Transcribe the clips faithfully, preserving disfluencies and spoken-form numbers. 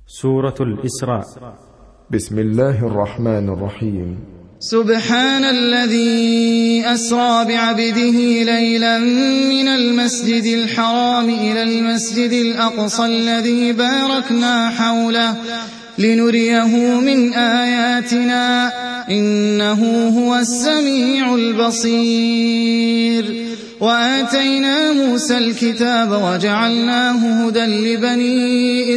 سورة الإسراء. بسم الله الرحمن الرحيم. سبحان الذي أسرى بعبده ليلا من المسجد الحرام إلى المسجد الأقصى الذي باركنا حوله لنريه من آياتنا إنه هو السميع البصير. وآتينا موسى الكتاب وجعلناه هدى لبني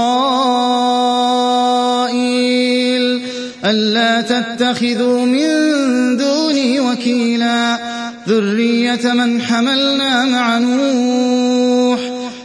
إسرائيل ألا تتخذوا من دوني وكيلا ذرية من حملنا مع نوح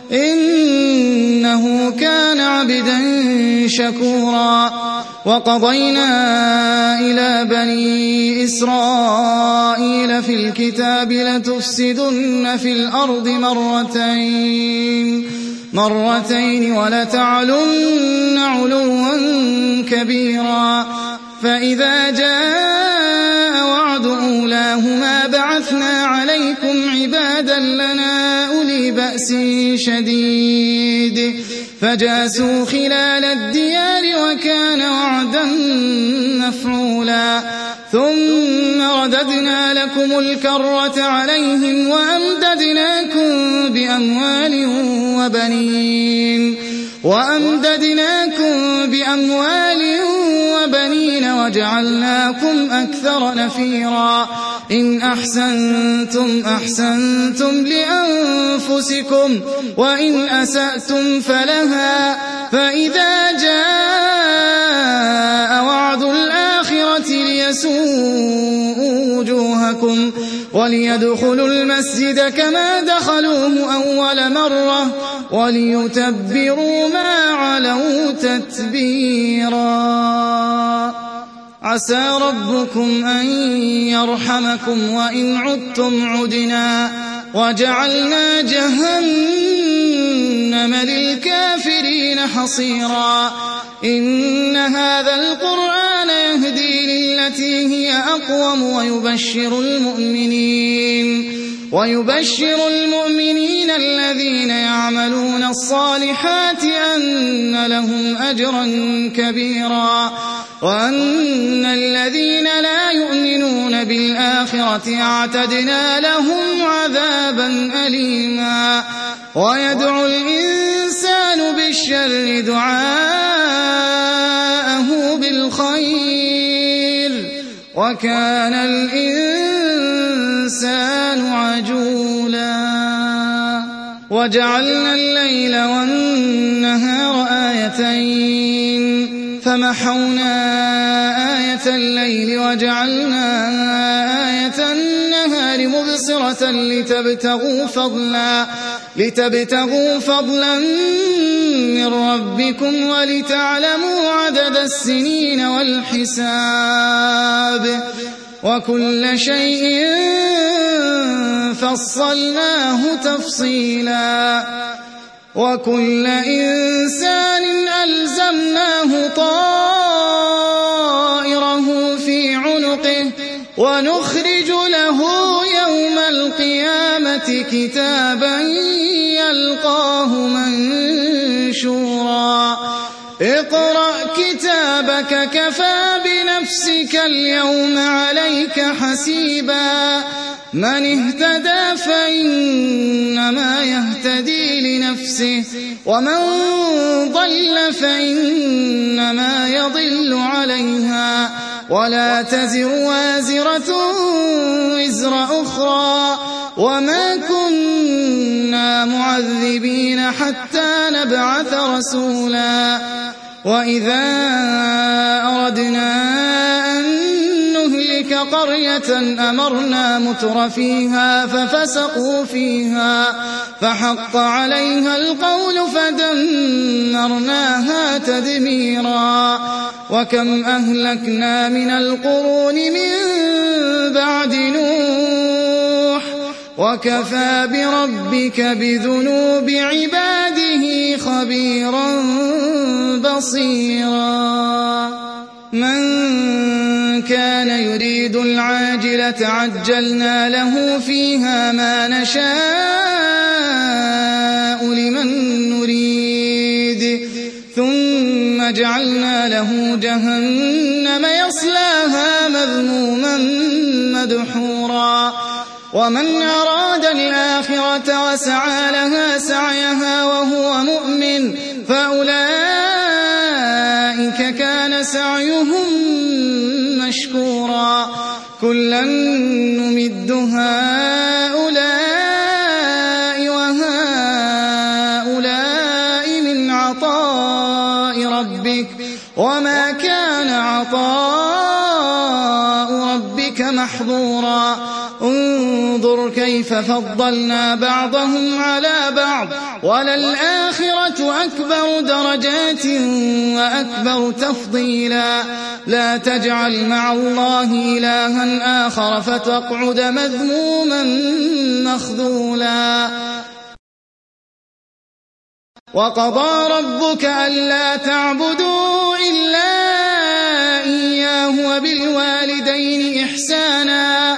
إنه كان عبدا شكورا. وقضينا إلى بني إسرائيل في الكتاب لتفسدن في الأرض مرتين مرتين ولتعلن علوا كبيرا. فإذا جاء وعد أولاهما بعثنا عليكم عبادا لنا أولي بأس شديد فجاسوا خلال الديار وكان وعدا مفعولا. ثم رددنا لكم الكرة عليهم وأمددناكم بأموال وبنين وأمددناكم بأموال وبنين وجعلناكم أكثر نفيرا. إن أحسنتم أحسنتم لأنفسكم وإن أسأتم فلها. فإذا جاء وعد الآخرة ليسوءوا وجوهكم وليدخلوا المسجد كما دخلوه أول مرة وليتبروا ما علوا تتبيرا. عسى ربكم أن يرحمكم وإن عدتم عدنا وجعلنا جهنم للكافرين حصيرا. إن هذا القرآن يهدي للتي هي أقوم ويبشر المؤمنين ويبشر المؤمنين الذين يعملون الصالحات أن لهم أجرا كبيرا وأن الذين لا يؤمنون بالآخرة اعتدنا لهم عذابا أليما. ويدعو الإنسان بالشر دعاءه بالخير وكان الإنسان عجولا. وجعلنا الليل والنهار آيتين فمحونا آية الليل وجعلنا آية النهار مبصرة لتبتغوا فضلا لتبتغوا فضلا من ربكم ولتعلموا عدد السنين والحساب وكل شيء فصلناه تفصيلا. وكل إنسان ألزمناه طائره في عنقه ونخرج له يوم القيامة كتابا يلقاه منشورا. اقرأ كتابك كفى بنفسك اليوم عليك حسيبا. من اهتدى فإنما يهتدي لنفسه ومن ضل فإنما يضل عليها ولا تزر وازرة وزر أخرى وما كنا معذبين حتى نبعث رسولا. وإذا أردنا أن نهلك قرية أمرنا متر فيها ففسقوا فيها فحق عليها القول فدمرناها تدميرا. وكم أهلكنا من القرون من بعد نوح وكفى بربك بذنوب عباده خبيرا بصيرا. من كان يريد العاجلة عجلنا له فيها ما نشاء لمن نريد ثم ثم جعلنا له جهنم يصلاها مذموما مدحورا ومن أراد الآخرة وسعى لها سعيها وهو مؤمن فأولئك كان سعيهم مشكورا كلا نمد هؤلاء وهؤلاء من عطاء ربك وما كان عطاء ربك محظورا انظر كيف فضلنا بعضهم على بعض وللآخرة أكبر درجات وأكبر تفضيلا لا تجعل مع الله إلها آخر فتقعد مذموما مخذولا وقضى ربك ألا تعبدوا إلا إياه وبالوالدين إحسانا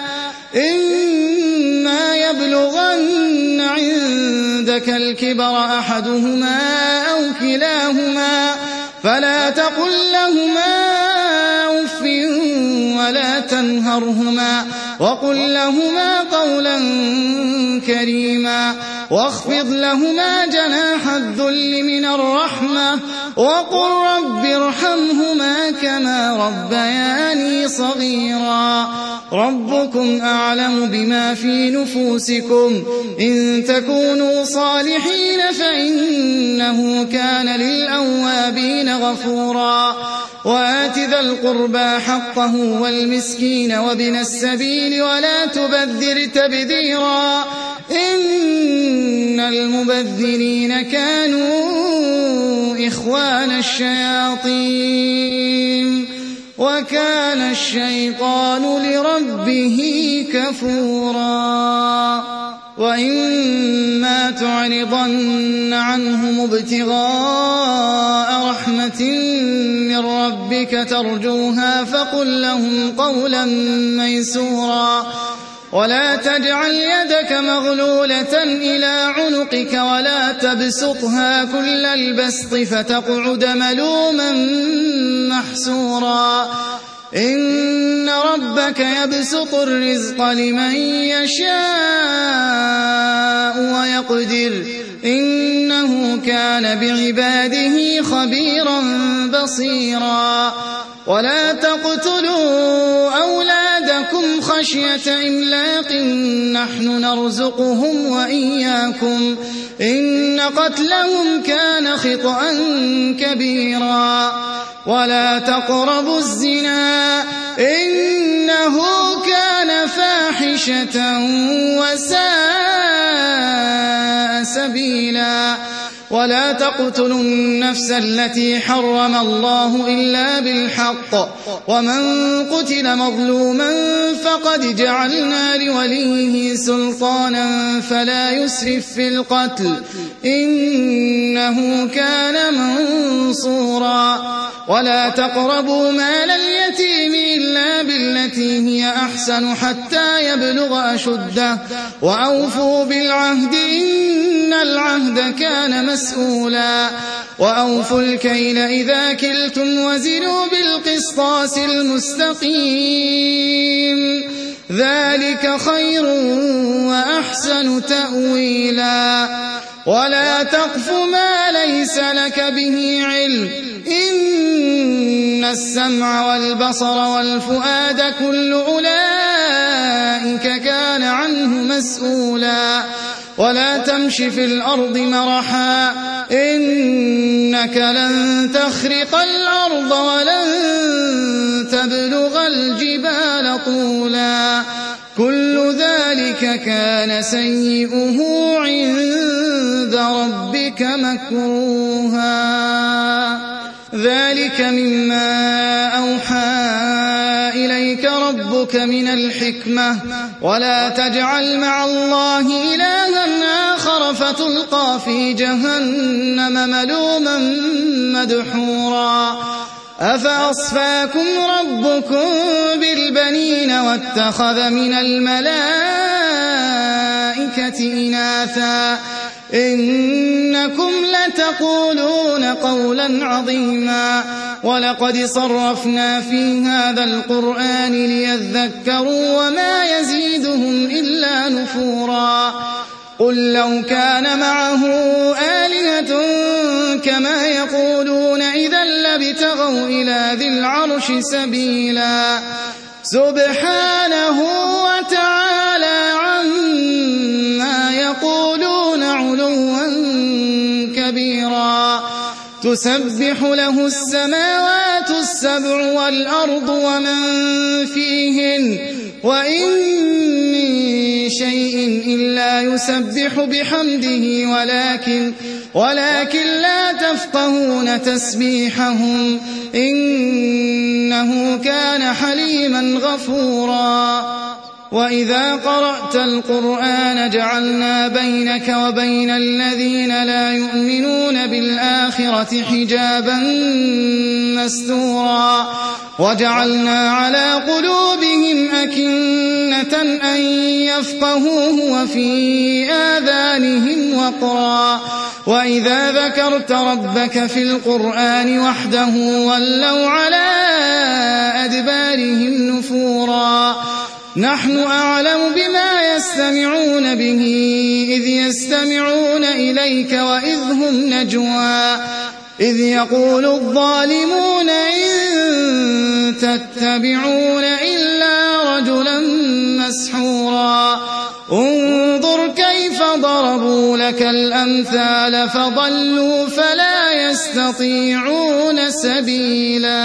إما يبلغن عندك الكبر أحدهما أو كلاهما فلا تقل لهما أف ولا تنهرهما وقل لهما قولا كريما واخفض لهما جناح الذل من الرحمة وقل رب ارحمهما كما ربياني صغيرا ربكم أعلم بما في نفوسكم إن تكونوا صالحين فإنه كان للأوابين غفورا وآت ذا القربى حقه والمسكين وابن السبيل ولا تبذر تبذيرا إن المبذرين كانوا إخوان الشياطين وكان الشيطان لربه كفورا وإما تعرضن عنهم ابتغاء رحمة من ربك ترجوها فقل لهم قولا ميسورا ولا تجعل يدك مغلولة إلى عنقك ولا تبسطها كل البسط فتقعد ملوما محسورا إن ربك يبسط الرزق لمن يشاء ويقدر إنه كان بعباده خبيرا بصيرا ولا تقتلوا أولادكم خشية إملاق نحن نرزقهم وإياكم إن قتلهم كان خطأ كبيرا ولا تقربوا الزنا إنه كان فاحشة وساء سبيلا ولا تقتلوا النفس التي حرم الله إلا بالحق ومن قتل مظلوما فقد جعلنا لوليه سلطانا فلا يسرف في القتل إنه كان منصورا ولا تقربوا مال اليتيم إلا بالتي هي أحسن حتى يبلغ أشده وأوفوا بالعهد إن العهد كان مسؤولا وأوفوا الكيل إذا كلتم وزنوا بالقسطاس المستقيم ذلك خير وأحسن تأويلا ولا تقف ما ليس لك به علم إن السمع والبصر والفؤاد كل أولئك كان عنه مسؤولا ولا تمش في الأرض مرحا إنك لن تخرق الأرض ولن تبلغ الجبال طولا كل ذلك كان سيئه عند ربك مكروها ذلك مما أوحى إليك ربك من الحكمة ولا تجعل مع الله إلها آخر فتلقى في جهنم ملوما مدحورا أفأصفاكم ربكم بالبنين واتخذ من الملائكة إناثا إنكم لتقولون قولا عظيما ولقد صرفنا في هذا القرآن ليذكروا وما يزيدهم إلا نفورا قل لو كان معه آلهة كما يقولون إذا لابتغوا إلى ذي العرش سبيلا سبحانه وتعالى عما يقولون علوا كبيرا تسبح له السماوات السبع والأرض ومن فيهن وإن من شيء إلا يسبح بحمده ولكن ولكن لا تفقهون تسبيحهم إنه كان حليما غفورا وإذا قرأت القرآن جعلنا بينك وبين الذين لا يؤمنون بالآخرة حجابا مستورا وجعلنا على قلوبهم أكنة أن يفقهوه وفي آذانهم وقرا وإذا ذكرت ربك في القرآن وحده ولوا على أدبارهم نفورا نحن أعلم بما يستمعون به إذ يستمعون إليك وإذ هم نجوى إذ يقول الظالمون إن تتبعون إلا رجلا مسحورا انظر كيف ضربوا لك الأمثال فضلوا فلا يستطيعون سبيلا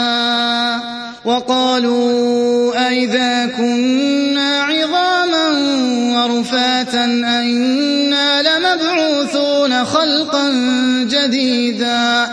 وقالوا أئذا كنا عظاما ورفاتا أئنا لمبعوثون خلقا جديدا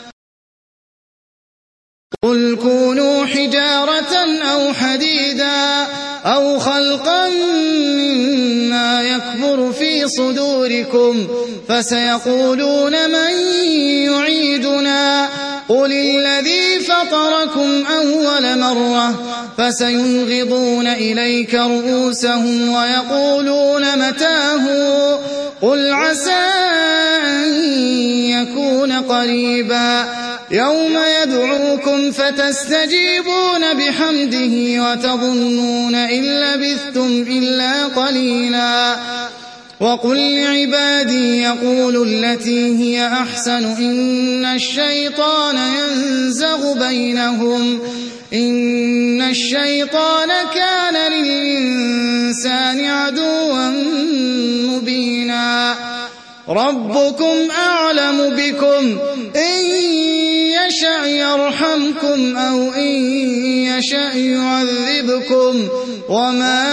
قل كونوا حجارة أو حديدا أو خلقا مما يكبر في صدوركم فسيقولون من يعيدنا قل الذي فطركم أول مرة فسينغضون إليك رؤوسهم ويقولون متاه قل عسى أن يكون قريبا يوم يدعوكم فتستجيبون بحمده وتظنون إن لبثتم إلا قليلا وقل لعبادي يقولوا التي هي أحسن إن الشيطان ينزغ بينهم إن الشيطان كان للإنسان عدوا مبينا ربكم أعلم بكم إن يشأ يرحمكم أو إن يشأ يعذبكم وما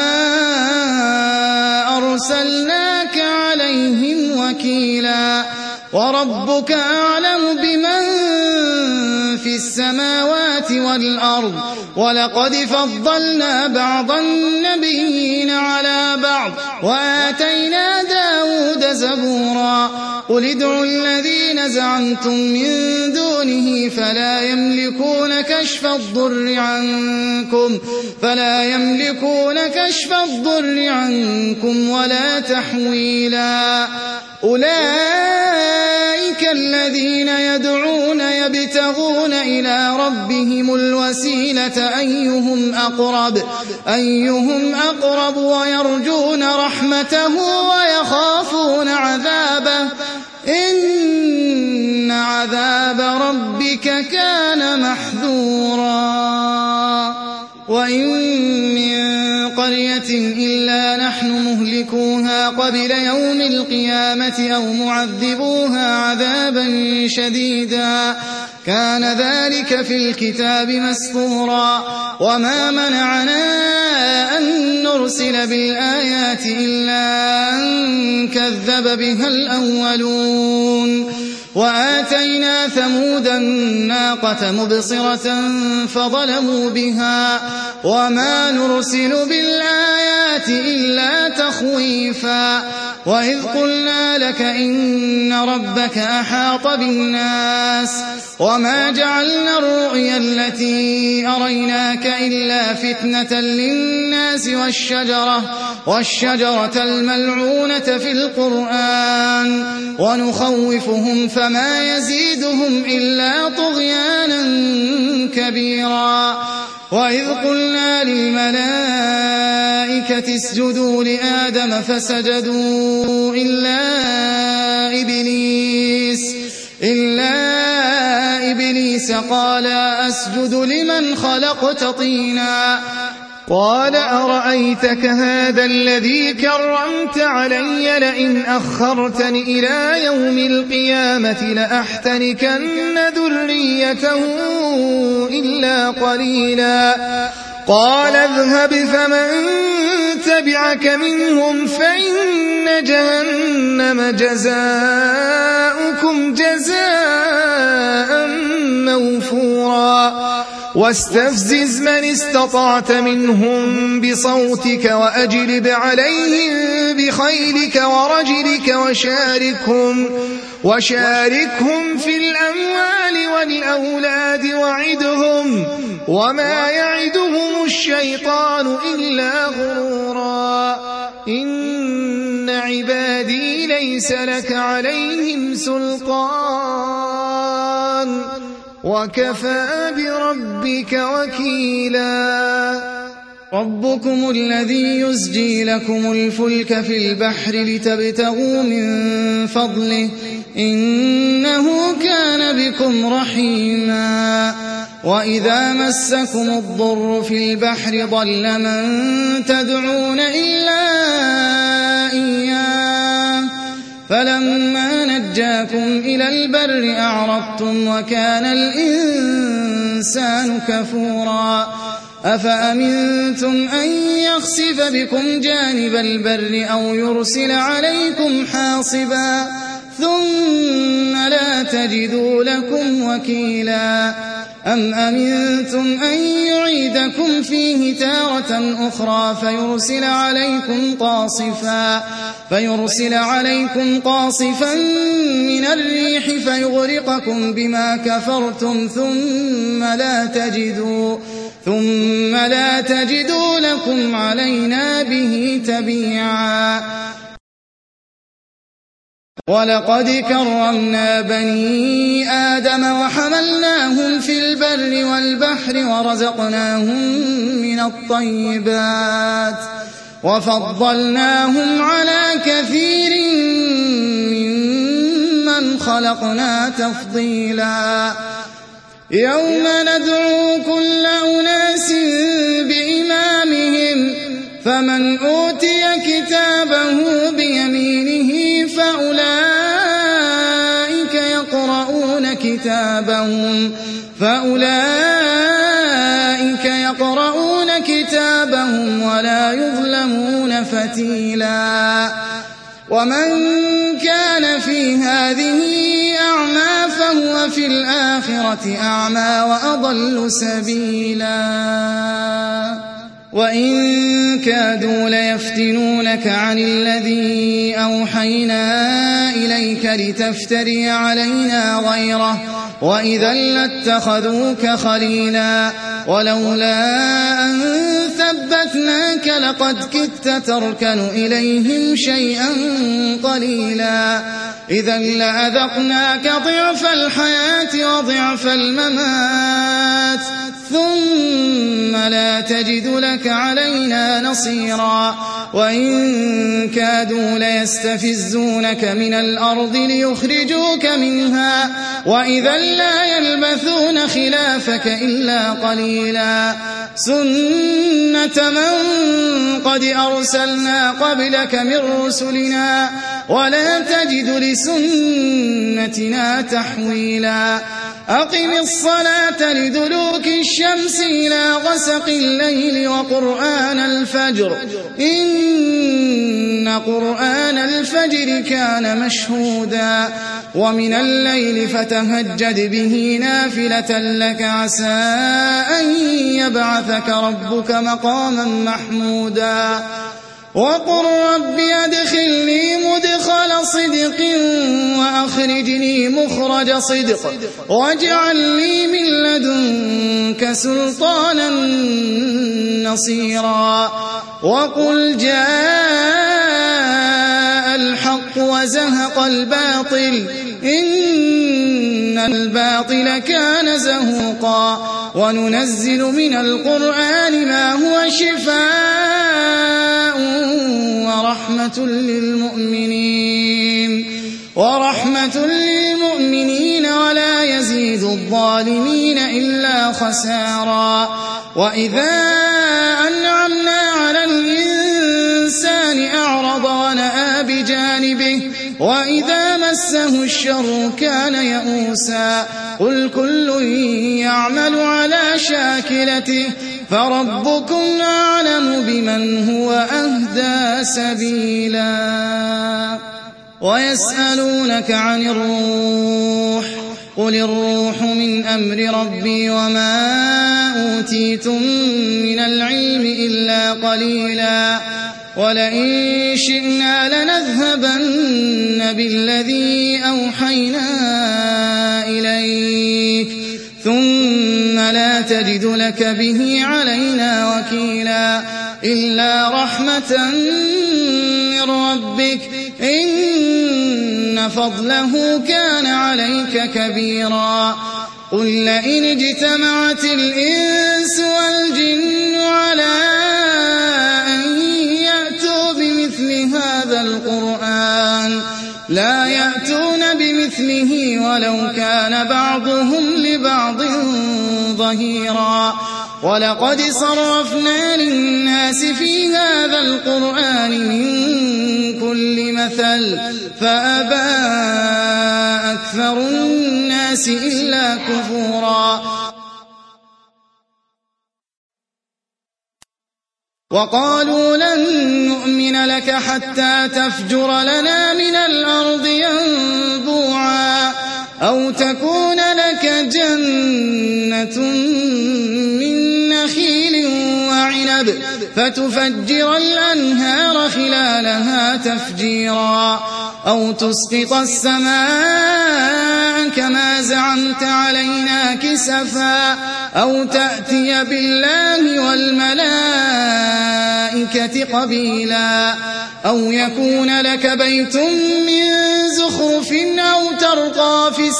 أرسلناك عليهم وكيلا وربك أعلم بمن في السماوات والأرض ولقد فضلنا بعض النبيين على بعض وآتينا داود زبورا قل ادعوا الذين زعمتم من دونه فلا يملكون كشف الضر عنكم فلا يملكون كشف الضر عنكم ولا تحويلا أولئك الذين يدعون يبتغون إلى ربهم الوسيلة أيهم أقرب أيهم أقرب ويرجون رحمته ويخافون عذابه إن عذاب ربك كان محذورا وإن من قرية إلا نحن مهلكوها قبل يوم القيامة أو معذبوها عذابا شديدا كان ذلك في الكتاب مسطورا وما منعنا أن نرسل بالآيات إلا أن كذب بها الأولون وآتينا ثمود الناقة الناقة مبصرة فظلموا بها وما نرسل بالآيات إلا تخويفا وإذ قلنا لك إن ربك أحاط بالناس وما جعلنا الرؤيا التي أريناك إلا فتنة للناس والشجرة, والشجرة الملعونة في القرآن ونخوفهم فما يزيدهم إلا طغيانا كبيرا وإذ قلنا للملائكة اسجدوا لآدم فسجدوا إلا إبليس إلا إبليس قال أسجد لمن خلقت طينا قال أرأيتك هذا الذي كرمت علي لئن أخرتني إلى يوم القيامة لأحتركن ذريته إلا قليلا قال اذهب فمن تبعك منهم فإن جهنم جزاؤكم جزاء موفورا واستفزز من استطعت منهم بصوتك وأجلب عليهم بخيلك ورجلك وشاركهم, وشاركهم في الأموال والأولاد وعدهم وما يعدهم الشيطان إلا غرورا إن عبادي ليس لك عليهم سلطان وكفى بربك وكيلا ربكم الذي يزجي لكم الفلك في البحر لتبتغوا من فضله إنه كان بكم رحيما وإذا مسكم الضر في البحر ضل من تدعون إلا إياه فلما نجاكم إلى البر أعرضتم وكان الإنسان كفورا أفأمنتم أن يخسف بكم جانب البر أو يرسل عليكم حاصبا ثم لا تجدوا لكم وكيلا أم أمنتم أن يعيدكم فيه تارة أخرى فيرسل عليكم قاصفا فيرسل عليكم قاصفا من الريح فيغرقكم بما كفرتم ثم لا تجدوا ثم لا تجدوا لكم علينا به تبيعا ولقد كرمنا بني آدم وحملناهم في البر والبحر ورزقناهم من الطيبات وفضلناهم على كثير ممن خلقنا تفضيلا يوم ندعو كل أناس بإمامهم فمن أوتي كتابه بيمينه فأولئك يقرؤون كتابهم فأولئك يقرؤون كتابهم ولا يظلمون فتيلا ومن كان في هذه أعمى فهو في الآخرة أعمى وأضل سبيلا وإن كادوا ليفتنونك عن الذي أوحينا إليك لتفتري علينا غيره وإذا لاتخذوك خليلا ولولا أن ثبتناك لقد كدت تركن إليهم شيئا قليلا إذا لأذقناك ضعف الحياة وضعف الممات ثم لا تجد لك علينا نصيرا وإن كادوا ليستفزونك من الأرض ليخرجوك منها وإذا لا يلبثون خلافك إلا قليلا سنة من قد أرسلنا قبلك من رسلنا ولا تجد لسنتنا تحويلا أقم الصلاة لدلوك الشمس إلى غسق الليل وقرآن الفجر إن إن قرآن الفجر كان مشهودا ومن الليل فتهجد به نافلة لك عسى أن يبعثك ربك مقاما محمودا وقل رب أدخلني مدخل صدق وأخرجني مخرج صدق واجعل لي من لدنك سلطانا نصيرا وقل جاء الحق وزهق الباطل إن الباطل كان زهوقا وننزل من القرآن ما هو شفاء ورحمة للمؤمنين ورحمة للمؤمنين ولا يزيد الظالمين إلا خسارا وإذا أنعمنا على الإنسان أعرض ونأى بجانبه وإذا مسه الشر كان يئوسا قل كل يعمل على شاكلته فربكم أعلم بمن هو أهدى سبيلا ويسألونك عن الروح قل الروح من أمر ربي وما أوتيتم من العلم إلا قليلا ولئن شئنا لنذهبن بالذي أوحينا إليك ثم لا تجد لك به علينا وكيلا إلا رحمة من ربك إن فضله كان عليك كبيرا قل لئن اجتمعت الإنس والجن على أن يأتوا بمثل هذا القرآن لا يأتون بمثله ولو كان بعضهم لبعض ظهيرا ولقد صرفنا للناس في هذا القرآن من كل مثل فأبى أكثر الناس إلا كفورا وقالوا لن نؤمن لك حتى تفجر لنا من الأرض ينبوعا أو تكون لك جنة من نخيل وعنب فتفجر الأنهار خلالها تفجيرا أو تسقط السماء كما زعمت علينا كسفا أو تأتي بالله والملائكة قبيلا أو يكون لك بيت من زخرف أو ترقى في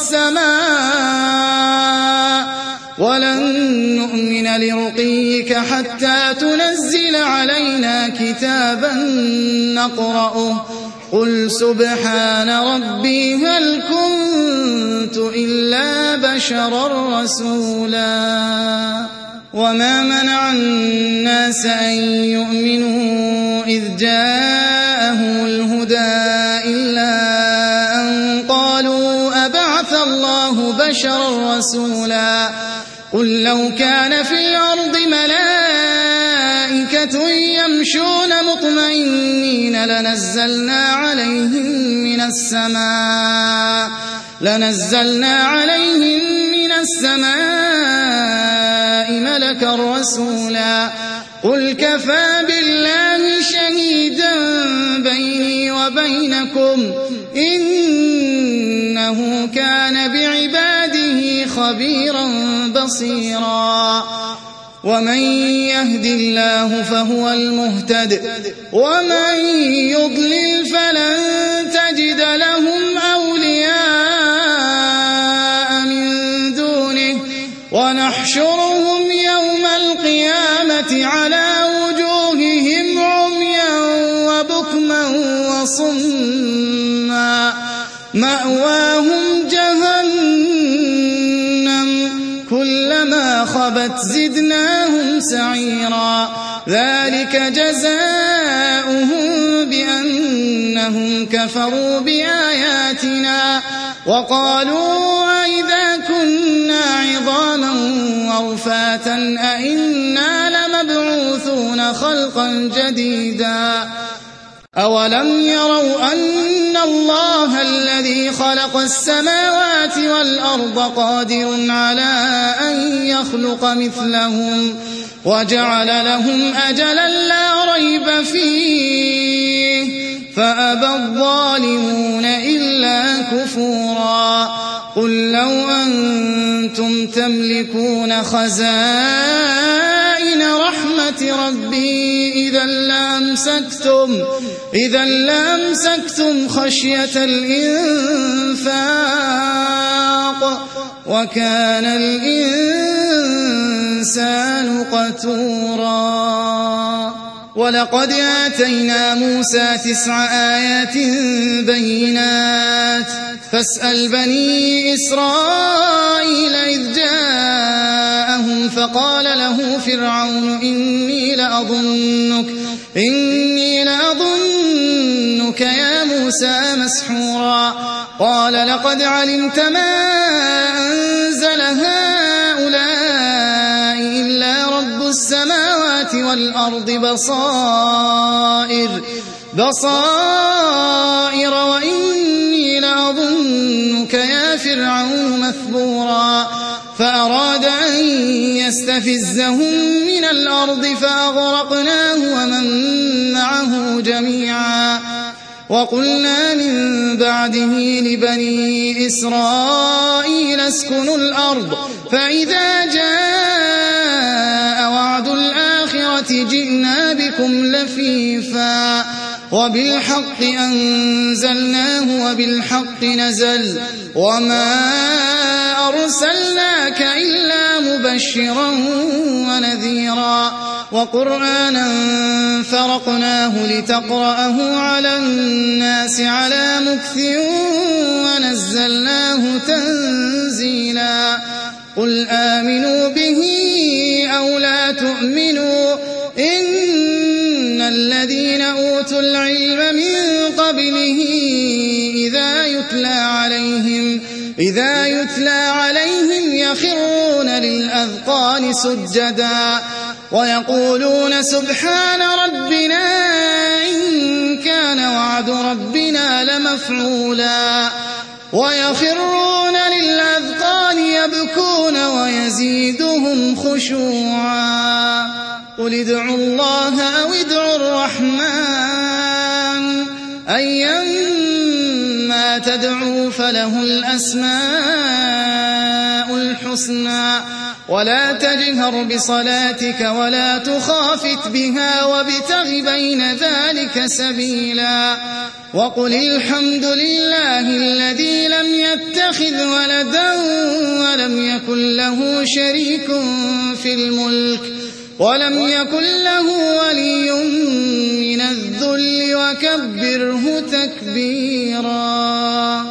السماء ولن نؤمن لرقيك حتى تنزل علينا كتابا نقرأه قل سبحان ربي هل كنت إلا بشرا رسولا وما منع الناس أن يؤمنوا إذ جاءهم الهدى إلا أن قالوا أبعث الله بشرا رسولا قل لو كان في الأرض ملائكة يمشون مطمئنين لنزلنا عليهم من السماء لنزلنا عليهم من السماء ملكا رسولا قل كفى بالله شهيدا بيني وبينكم إنه كان بعباده خبيرا بصيرا ومن يهد الله فهو المهتد ومن يضلل فلن تجد لهم أولياء من دونه ونحشرهم يوم القيامة على وجوههم عميا وبكما وصما مأواهم جهنم كلما خبت زدناهم سعيرا ذلك جزاؤهم بأنهم كفروا بآياتنا وقالوا أئذا كنا عظاما ورفاتا أئنا لمبعوثون خلقا جديدا أولم يروا أن الله الذي خلق السماوات والأرض قادر على أن يخلق مثلهم وجعل لهم أجلا لا ريب فيه فأبى الظالمون إلا كفورا قل لو أنتم تملكون خزائن رحمة ربي إذا لأمسكتم إذا لأمسكتم خشية الإنفاق وكان الإنسان قتورا ولقد آتينا موسى تسع آيات بينات فاسأل بني إسرائيل إذ جاءهم فقال له فرعون إني لأظنك إني لأظنك يا موسى مسحورا قال لقد علمت ما أنزل هؤلاء إلا رب السماوات والأرض بصائر بصائر وإني لأظنك يا فرعون مثبورا فأراد أن يستفزهم من الأرض فأغرقناه ومن معه جميعا وقلنا من بعده لبني إسرائيل اسكنوا الأرض فإذا جاء وعد الآخرة جئنا بكم لفيفا وبالحق أنزلناه وبالحق نزل وما أرسلناك إلا مبشرا ونذيرا وقرآنا فرقناه لتقرأه على الناس على مكث ونزلناه تنزيلا قل آمنوا به أو لا تؤمنوا إن الذين أوتوا العلم من قبله إذا يتلى عليهم إذا يتلى عليهم يخرون للأذقان سجدا ويقولون سبحان ربنا إن كان وعد ربنا لمفعولا ويخرون للأذقان يبكون ويزيدهم خشوعا قل ادعوا الله أو ادعوا الرحمن أيما تدعوا فله الأسماء الحسنى ولا تجهر بصلاتك ولا تخافت بها وابتغ بين ذلك سبيلا وقل الحمد لله الذي لم يتخذ ولدا ولم يكن له شريك في الملك ولم يكن له ولي من الذل وكبره تكبيرا.